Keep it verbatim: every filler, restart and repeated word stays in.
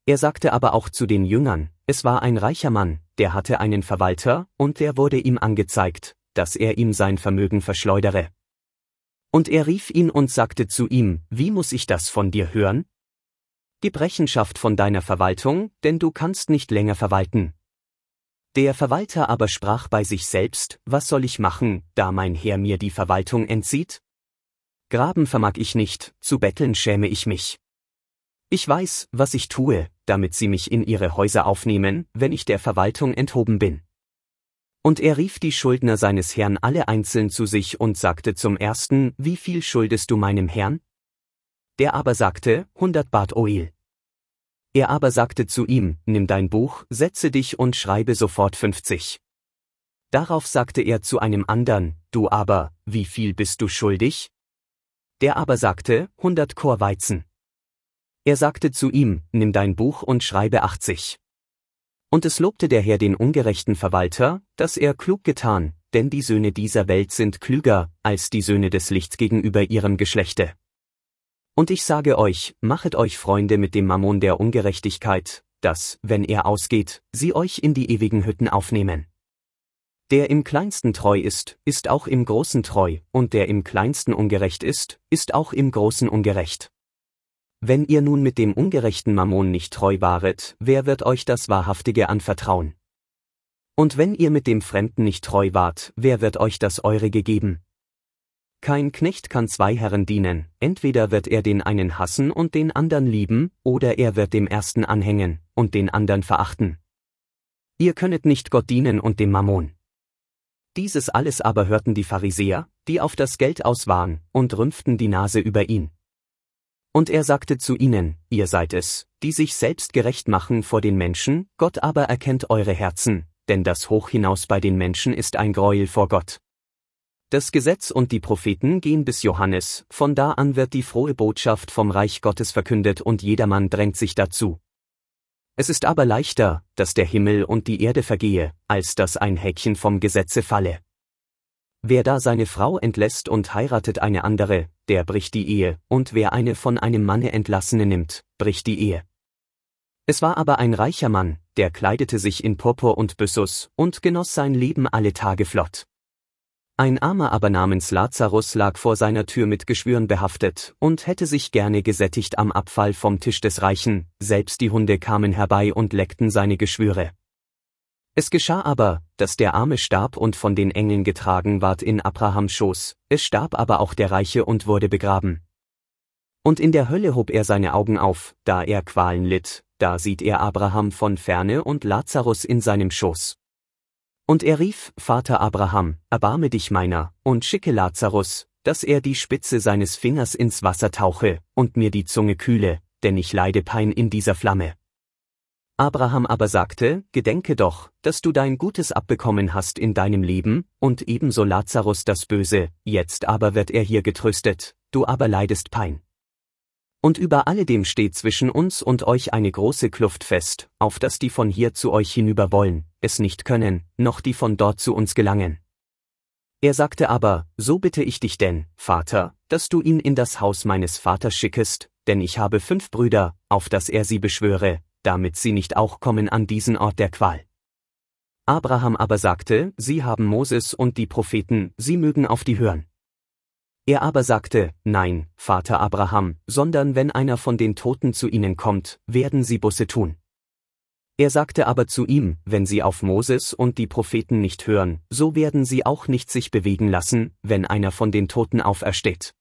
Er sagte aber auch zu den Jüngern, es war ein reicher Mann, der hatte einen Verwalter, und der wurde ihm angezeigt, dass er ihm sein Vermögen verschleudere. Und er rief ihn und sagte zu ihm, wie muss ich das von dir hören? Gib Rechenschaft von deiner Verwaltung, denn du kannst nicht länger verwalten. Der Verwalter aber sprach bei sich selbst, was soll ich machen, da mein Herr mir die Verwaltung entzieht? Graben vermag ich nicht, zu betteln schäme ich mich. Ich weiß, was ich tue, damit sie mich in ihre Häuser aufnehmen, wenn ich der Verwaltung enthoben bin. Und er rief die Schuldner seines Herrn alle einzeln zu sich und sagte zum ersten, wie viel schuldest du meinem Herrn? Der aber sagte, hundert Bat Oil. Er aber sagte zu ihm, nimm dein Buch, setze dich und schreibe sofort fünfzig. Darauf sagte er zu einem andern, du aber, wie viel bist du schuldig? Der aber sagte, hundert Kor Weizen. Er sagte zu ihm, nimm dein Buch und schreibe achtzig. Und es lobte der Herr den ungerechten Verwalter, dass er klug getan, denn die Söhne dieser Welt sind klüger, als die Söhne des Lichts gegenüber ihrem Geschlechte. Und ich sage euch, machet euch Freunde mit dem Mammon der Ungerechtigkeit, dass, wenn er ausgeht, sie euch in die ewigen Hütten aufnehmen. Der im Kleinsten treu ist, ist auch im Großen treu, und der im Kleinsten ungerecht ist, ist auch im Großen ungerecht. Wenn ihr nun mit dem ungerechten Mammon nicht treu waret, wer wird euch das Wahrhaftige anvertrauen? Und wenn ihr mit dem Fremden nicht treu wart, wer wird euch das Eurige geben? Kein Knecht kann zwei Herren dienen, entweder wird er den einen hassen und den anderen lieben, oder er wird dem ersten anhängen, und den anderen verachten. Ihr könnet nicht Gott dienen und dem Mammon. Dieses alles aber hörten die Pharisäer, die auf das Geld aus waren, und rümpften die Nase über ihn. Und er sagte zu ihnen, ihr seid es, die sich selbst gerecht machen vor den Menschen, Gott aber erkennt eure Herzen, denn das Hoch hinaus bei den Menschen ist ein Gräuel vor Gott. Das Gesetz und die Propheten gehen bis Johannes, von da an wird die frohe Botschaft vom Reich Gottes verkündet und jedermann drängt sich dazu. Es ist aber leichter, dass der Himmel und die Erde vergehe, als dass ein Häkchen vom Gesetze falle. Wer da seine Frau entlässt und heiratet eine andere, der bricht die Ehe, und wer eine von einem Manne entlassene nimmt, bricht die Ehe. Es war aber ein reicher Mann, der kleidete sich in Purpur und Byssus, und genoss sein Leben alle Tage flott. Ein Armer aber namens Lazarus lag vor seiner Tür mit Geschwüren behaftet, und hätte sich gerne gesättigt am Abfall vom Tisch des Reichen, selbst die Hunde kamen herbei und leckten seine Geschwüre. Es geschah aber, dass der Arme starb und von den Engeln getragen ward in Abrahams Schoß, es starb aber auch der Reiche und wurde begraben. Und in der Hölle hob er seine Augen auf, da er Qualen litt, da sieht er Abraham von ferne und Lazarus in seinem Schoß. Und er rief, Vater Abraham, erbarme dich meiner, und schicke Lazarus, dass er die Spitze seines Fingers ins Wasser tauche, und mir die Zunge kühle, denn ich leide Pein in dieser Flamme. Abraham aber sagte, gedenke doch, dass du dein Gutes abbekommen hast in deinem Leben, und ebenso Lazarus das Böse, jetzt aber wird er hier getröstet, du aber leidest Pein. Und über alledem steht zwischen uns und euch eine große Kluft fest, auf dass die von hier zu euch hinüber wollen, es nicht können, noch die von dort zu uns gelangen. Er sagte aber, so bitte ich dich denn, Vater, dass du ihn in das Haus meines Vaters schickest, denn ich habe fünf Brüder, auf dass er sie beschwöre, damit sie nicht auch kommen an diesen Ort der Qual. Abraham aber sagte, sie haben Moses und die Propheten, sie mögen auf die hören. Er aber sagte, nein, Vater Abraham, sondern wenn einer von den Toten zu ihnen kommt, werden sie Buße tun. Er sagte aber zu ihm, wenn sie auf Moses und die Propheten nicht hören, so werden sie auch nicht sich bewegen lassen, wenn einer von den Toten aufersteht.